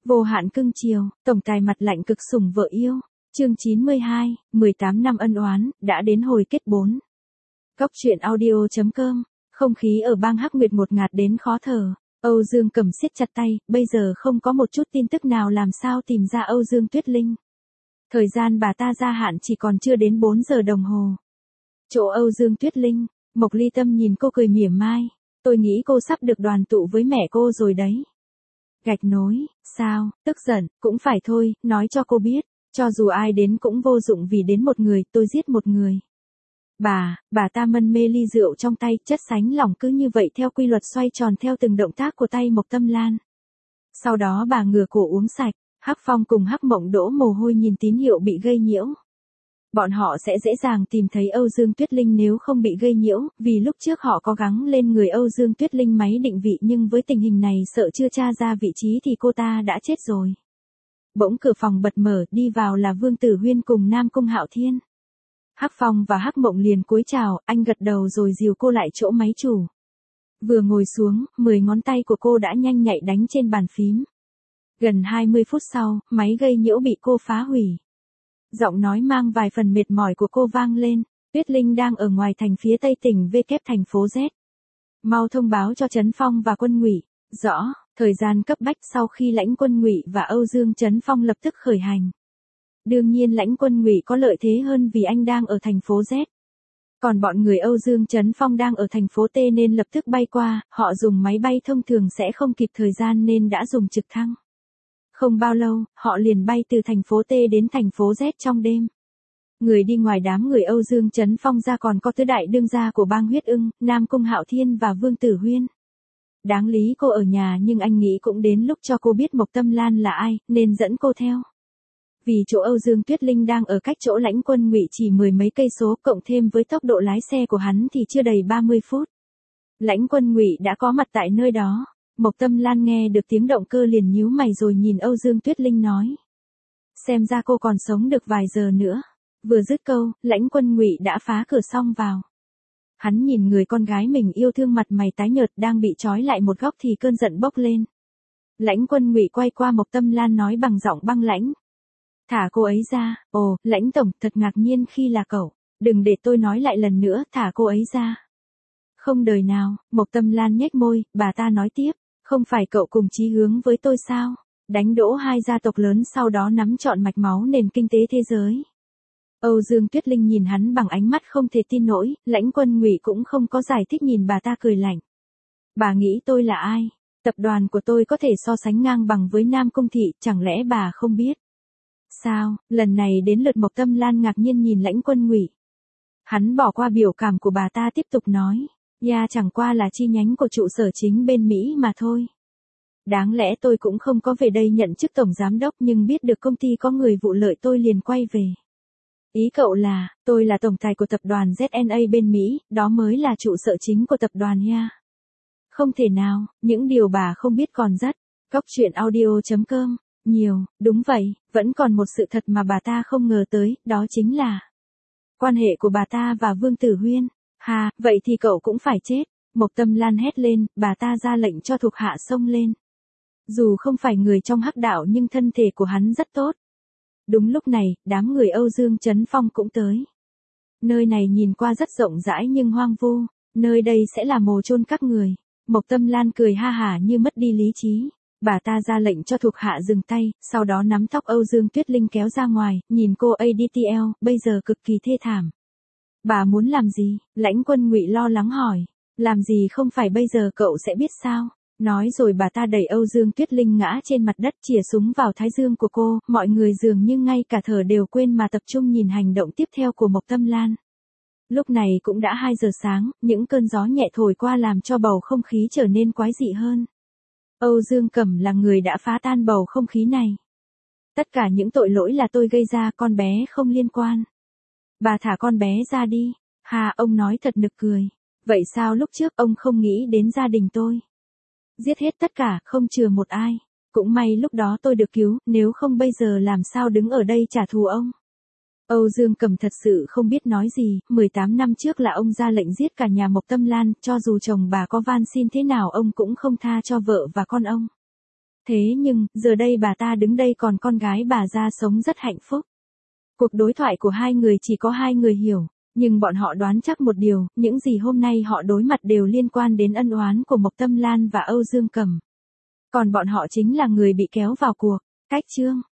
Vô hạn cưng chiều, tổng tài mặt lạnh cực sủng vợ yêu. Chương 92, 18 năm ân oán, đã đến hồi kết 4. Cóc truyện audio.com, không khí ở bang Hắc Nguyệt một ngạt đến khó thở. Âu Dương cầm siết chặt tay, bây giờ không có một chút tin tức nào làm sao tìm ra Âu Dương Tuyết Linh. Thời gian bà ta gia hạn chỉ còn chưa đến 4 giờ đồng hồ. Chỗ Âu Dương Tuyết Linh, Mộc Ly Tâm nhìn cô cười mỉa mai. Tôi nghĩ cô sắp được đoàn tụ với mẹ cô rồi đấy. Gạch nối, sao, tức giận, cũng phải thôi, nói cho cô biết, cho dù ai đến cũng vô dụng vì đến một người, tôi giết một người. Bà ta mân mê ly rượu trong tay, chất sánh lỏng cứ như vậy theo quy luật xoay tròn theo từng động tác của tay Mộc Tâm Lan. Sau đó bà ngửa cổ uống sạch, Hắc Phong cùng Hắc Mộng đổ mồ hôi nhìn tín hiệu bị gây nhiễu. Bọn họ sẽ dễ dàng tìm thấy Âu Dương Tuyết Linh nếu không bị gây nhiễu, vì lúc trước họ có gắng lên người Âu Dương Tuyết Linh máy định vị nhưng với tình hình này sợ chưa tra ra vị trí thì cô ta đã chết rồi. Bỗng cửa phòng bật mở, đi vào là Vương Tử Huyên cùng Nam Cung Hạo Thiên. Hắc Phong và Hắc Mộng liền cúi chào, anh gật đầu rồi dìu cô lại chỗ máy chủ. Vừa ngồi xuống, 10 ngón tay của cô đã nhanh nhạy đánh trên bàn phím. Gần 20 phút sau, máy gây nhiễu bị cô phá hủy. Giọng nói mang vài phần mệt mỏi của cô vang lên, Tuyết Linh đang ở ngoài thành phía tây tỉnh V kép thành phố Z. Mau thông báo cho Trấn Phong và Quân Ngụy. Rõ, thời gian cấp bách sau khi Lãnh Quân Ngụy và Âu Dương Trấn Phong lập tức khởi hành. Đương nhiên Lãnh Quân Ngụy có lợi thế hơn vì anh đang ở thành phố Z. Còn bọn người Âu Dương Trấn Phong đang ở thành phố T nên lập tức bay qua, họ dùng máy bay thông thường sẽ không kịp thời gian nên đã dùng trực thăng. Không bao lâu, họ liền bay từ thành phố T đến thành phố Z trong đêm. Người đi ngoài đám người Âu Dương Trấn Phong ra còn có tứ đại đương gia của bang Huyết Ưng, Nam Cung Hạo Thiên và Vương Tử Huyên. Đáng lý cô ở nhà nhưng anh nghĩ cũng đến lúc cho cô biết Mộc Tâm Lan là ai, nên dẫn cô theo. Vì chỗ Âu Dương Tuyết Linh đang ở cách chỗ Lãnh Quân Ngụy chỉ 10 mấy cây số, cộng thêm với tốc độ lái xe của hắn thì chưa đầy 30 phút. Lãnh Quân Ngụy đã có mặt tại nơi đó. Mộc Tâm Lan nghe được tiếng động cơ liền nhíu mày rồi nhìn Âu Dương Tuyết Linh nói. Xem ra cô còn sống được vài giờ nữa. Vừa dứt câu, Lãnh Quân Ngụy đã phá cửa xong vào. Hắn nhìn người con gái mình yêu thương mặt mày tái nhợt đang bị trói lại một góc thì cơn giận bốc lên. Lãnh Quân Ngụy quay qua Mộc Tâm Lan nói bằng giọng băng lãnh. Thả cô ấy ra. Ồ, Lãnh tổng, thật ngạc nhiên khi là cậu. Đừng để tôi nói lại lần nữa, thả cô ấy ra. Không đời nào, Mộc Tâm Lan nhếch môi, bà ta nói tiếp. Không phải cậu cùng chí hướng với tôi sao? Đánh đổ hai gia tộc lớn sau đó nắm trọn mạch máu nền kinh tế thế giới. Âu Dương Tuyết Linh nhìn hắn bằng ánh mắt không thể tin nổi, Lãnh Quân Ngụy cũng không có giải thích nhìn bà ta cười lạnh. Bà nghĩ tôi là ai? Tập đoàn của tôi có thể so sánh ngang bằng với Nam Cung Thị, chẳng lẽ bà không biết? Sao, lần này đến lượt Mộc Tâm Lan ngạc nhiên nhìn Lãnh Quân Ngụy. Hắn bỏ qua biểu cảm của bà ta tiếp tục nói. Chẳng qua là chi nhánh của trụ sở chính bên Mỹ mà thôi. Đáng lẽ tôi cũng không có về đây nhận chức tổng giám đốc nhưng biết được công ty có người vụ lợi tôi liền quay về. Ý cậu là, tôi là tổng tài của tập đoàn ZNA bên Mỹ, đó mới là trụ sở chính của tập đoàn nha. Không thể nào, những điều bà không biết còn rất. Cóc truyện audio.com, nhiều, đúng vậy, vẫn còn một sự thật mà bà ta không ngờ tới, đó chính là quan hệ của bà ta và Vương Tử Huyên. Vậy thì cậu cũng phải chết. Mộc Tâm Lan hét lên, bà ta ra lệnh cho thuộc hạ xông lên. Dù không phải người trong Hắc đạo nhưng thân thể của hắn rất tốt. Đúng lúc này, đám người Âu Dương Trấn Phong cũng tới. Nơi này nhìn qua rất rộng rãi nhưng hoang vu, nơi đây sẽ là mồ chôn các người. Mộc Tâm Lan cười ha hả như mất đi lý trí. Bà ta ra lệnh cho thuộc hạ dừng tay, sau đó nắm tóc Âu Dương Tuyết Linh kéo ra ngoài, nhìn cô ADTL, bây giờ cực kỳ thê thảm. Bà muốn làm gì? Lãnh Quân Ngụy lo lắng hỏi. Làm gì không phải bây giờ cậu sẽ biết sao? Nói rồi bà ta đẩy Âu Dương Tuyết Linh ngã trên mặt đất chìa súng vào thái dương của cô, mọi người dường như ngay cả thở đều quên mà tập trung nhìn hành động tiếp theo của Mộc Tâm Lan. Lúc này cũng đã 2 giờ sáng, những cơn gió nhẹ thổi qua làm cho bầu không khí trở nên quái dị hơn. Âu Dương Cẩm là người đã phá tan bầu không khí này. Tất cả những tội lỗi là tôi gây ra, con bé không liên quan. Bà thả con bé ra đi. Ông nói thật nực cười. Vậy sao lúc trước ông không nghĩ đến gia đình tôi? Giết hết tất cả, không chừa một ai. Cũng may lúc đó tôi được cứu, nếu không bây giờ làm sao đứng ở đây trả thù ông. Âu Dương Cẩm thật sự không biết nói gì, 18 năm trước là ông ra lệnh giết cả nhà Mộc Tâm Lan, cho dù chồng bà có van xin thế nào ông cũng không tha cho vợ và con ông. Thế nhưng, giờ đây bà ta đứng đây còn con gái bà ra sống rất hạnh phúc. Cuộc đối thoại của hai người chỉ có hai người hiểu, nhưng bọn họ đoán chắc một điều, những gì hôm nay họ đối mặt đều liên quan đến ân oán của Mộc Tâm Lan và Âu Dương Cẩm. Còn bọn họ chính là người bị kéo vào cuộc. Cách chương